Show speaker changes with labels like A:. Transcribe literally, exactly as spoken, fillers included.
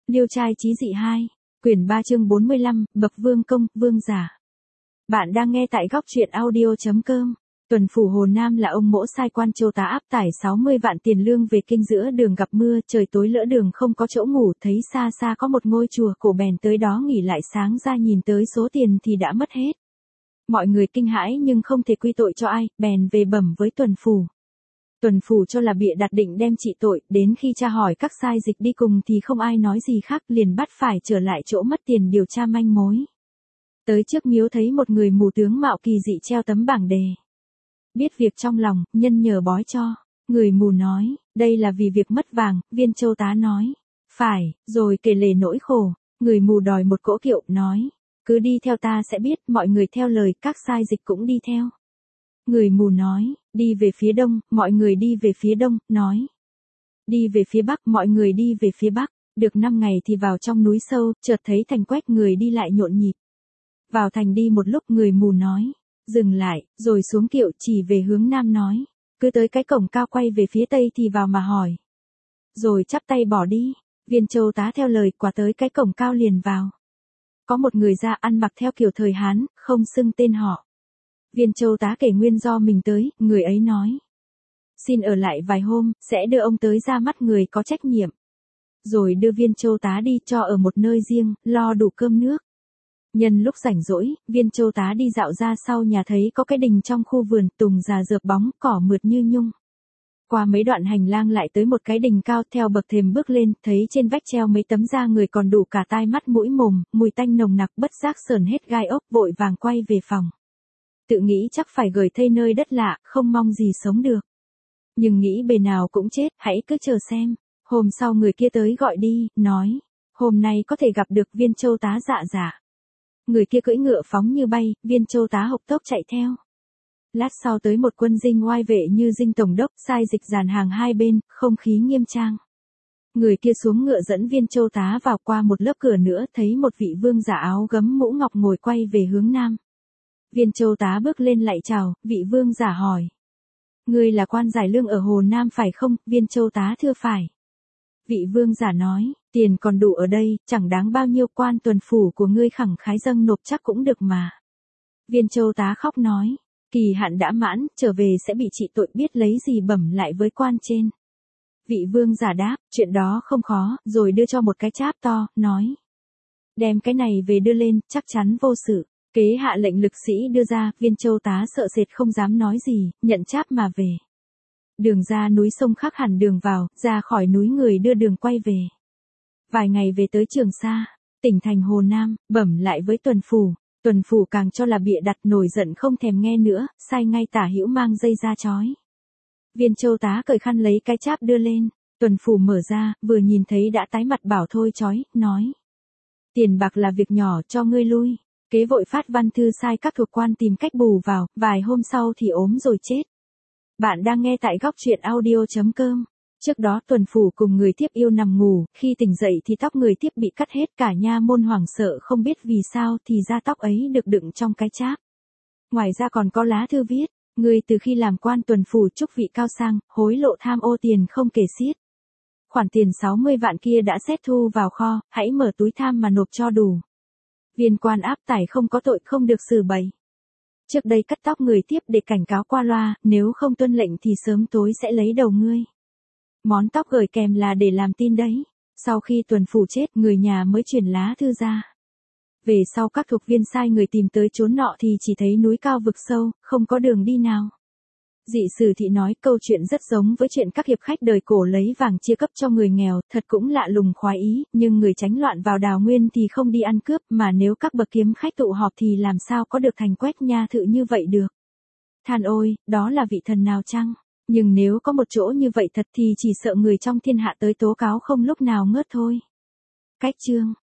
A: Liêu trai chí dị hai, quyển ba chương bốn mươi lăm, bậc vương công, vương giả. Bạn đang nghe tại góc truyện audio.com. Tuần phủ Hồ Nam là ông mỗ sai quan Châu Tá áp tải sáu mươi vạn tiền lương về kinh, giữa đường gặp mưa, trời tối lỡ đường không có chỗ ngủ, thấy xa xa có một ngôi chùa cổ, bèn tới đó nghỉ lại, sáng ra nhìn tới số tiền thì đã mất hết. Mọi người kinh hãi nhưng không thể quy tội cho ai, bèn về bẩm với tuần phủ. Tuần phủ cho là bịa đặt định đem trị tội, đến khi tra hỏi các sai dịch đi cùng thì không ai nói gì khác, liền bắt phải trở lại chỗ mất tiền điều tra manh mối. Tới trước miếu thấy một người mù tướng mạo kỳ dị treo tấm bảng đề. Biết việc trong lòng, nhân nhờ bói cho. Người mù nói, đây là vì việc mất vàng. Viên Châu Tá nói, phải, rồi kể lể nỗi khổ. Người mù đòi một cỗ kiệu, nói, cứ đi theo ta sẽ biết. Mọi người theo lời, các sai dịch cũng đi theo. Người mù nói, đi về phía đông. Mọi người đi về phía đông, nói, đi về phía bắc. Mọi người đi về phía bắc. Được năm ngày thì vào trong núi sâu, chợt thấy thành quét, người đi lại nhộn nhịp. Vào thành đi một lúc, người mù nói, dừng lại, rồi xuống kiệu chỉ về hướng nam nói, cứ tới cái cổng cao quay về phía tây thì vào mà hỏi. Rồi chắp tay bỏ đi. Viên Châu Tá theo lời, quả tới cái cổng cao liền vào. Có một người ra ăn mặc theo kiểu thời Hán, không xưng tên họ. Viên Châu Tá kể nguyên do mình tới, người ấy nói, xin ở lại vài hôm, sẽ đưa ông tới ra mắt người có trách nhiệm. Rồi đưa Viên Châu Tá đi cho ở một nơi riêng, lo đủ cơm nước. Nhân lúc rảnh rỗi, Viên Châu Tá đi dạo ra sau nhà, thấy có cái đình trong khu vườn, tùng già rợp bóng, cỏ mượt như nhung. Qua mấy đoạn hành lang lại tới một cái đình cao, theo bậc thềm bước lên, thấy trên vách treo mấy tấm da người còn đủ cả tai mắt mũi mồm, mùi tanh nồng nặc, bất giác sờn hết gai ốc, vội vàng quay về phòng. Tự nghĩ chắc phải gửi thây nơi đất lạ, không mong gì sống được. Nhưng nghĩ bề nào cũng chết, hãy cứ chờ xem. Hôm sau người kia tới gọi đi, nói, hôm nay có thể gặp được Viên Châu Tá dạ dạ. Người kia cưỡi ngựa phóng như bay, Viên Châu Tá hộc tốc chạy theo. Lát sau tới một quân dinh oai vệ như dinh tổng đốc, sai dịch dàn hàng hai bên, không khí nghiêm trang. Người kia xuống ngựa dẫn Viên Châu Tá vào, qua một lớp cửa nữa, thấy một vị vương giả áo gấm mũ ngọc ngồi quay về hướng nam. Viên Châu Tá bước lên lạy chào, vị vương giả hỏi, ngươi là quan giải lương ở Hồ Nam phải không? Viên Châu Tá thưa phải. Vị vương giả nói, tiền còn đủ ở đây, chẳng đáng bao nhiêu, quan tuần phủ của ngươi khẳng khái dâng nộp chắc cũng được mà. Viên Châu Tá khóc nói, kỳ hạn đã mãn, trở về sẽ bị trị tội, biết lấy gì bẩm lại với quan trên. Vị vương giả đáp, chuyện đó không khó, rồi đưa cho một cái cháp to, nói, đem cái này về đưa lên, chắc chắn vô sự. Kế hạ lệnh lực sĩ đưa ra, Viên Châu Tá sợ sệt không dám nói gì, nhận cháp mà về. Đường ra núi sông khác hẳn đường vào, ra khỏi núi người đưa đường quay về. Vài ngày về tới Trường Sa, tỉnh thành Hồ Nam, bẩm lại với tuần phủ. Tuần phủ càng cho là bịa đặt, nổi giận không thèm nghe nữa, sai ngay tả hữu mang dây ra trói. Viên Châu Tá cởi khăn lấy cái cháp đưa lên, tuần phủ mở ra, vừa nhìn thấy đã tái mặt, bảo thôi trói, nói, tiền bạc là việc nhỏ, cho ngươi lui. Kế vội phát văn thư sai các thuộc quan tìm cách bù vào, vài hôm sau thì ốm rồi chết. Bạn đang nghe tại góc truyện audio.com. Trước đó tuần phủ cùng người thiếp yêu nằm ngủ, khi tỉnh dậy thì tóc người thiếp bị cắt hết, cả nha môn hoảng sợ không biết vì sao, thì ra tóc ấy được đựng trong cái cháp. Ngoài ra còn có lá thư viết, người từ khi làm quan tuần phủ chúc vị cao sang, hối lộ tham ô tiền không kể xiết. Khoản tiền sáu mươi vạn kia đã xét thu vào kho, hãy mở túi tham mà nộp cho đủ. Viên quan áp tải không có tội, không được xử bậy. Trước đây cắt tóc người tiếp để cảnh cáo qua loa, nếu không tuân lệnh thì sớm tối sẽ lấy đầu ngươi. Món tóc gửi kèm là để làm tin đấy. Sau khi tuần phủ chết, người nhà mới chuyển lá thư ra. Về sau các thuộc viên sai người tìm tới chốn nọ thì chỉ thấy núi cao vực sâu, không có đường đi nào. Dị sử thị nói câu chuyện rất giống với chuyện các hiệp khách đời cổ lấy vàng chia cấp cho người nghèo, thật cũng lạ lùng khoái ý, nhưng người tránh loạn vào đào nguyên thì không đi ăn cướp, mà nếu các bậc kiếm khách tụ họp thì làm sao có được thành quét nha thự như vậy được. Than ôi, đó là vị thần nào chăng? Nhưng nếu có một chỗ như vậy thật thì chỉ sợ người trong thiên hạ tới tố cáo không lúc nào ngớt thôi. Cách chương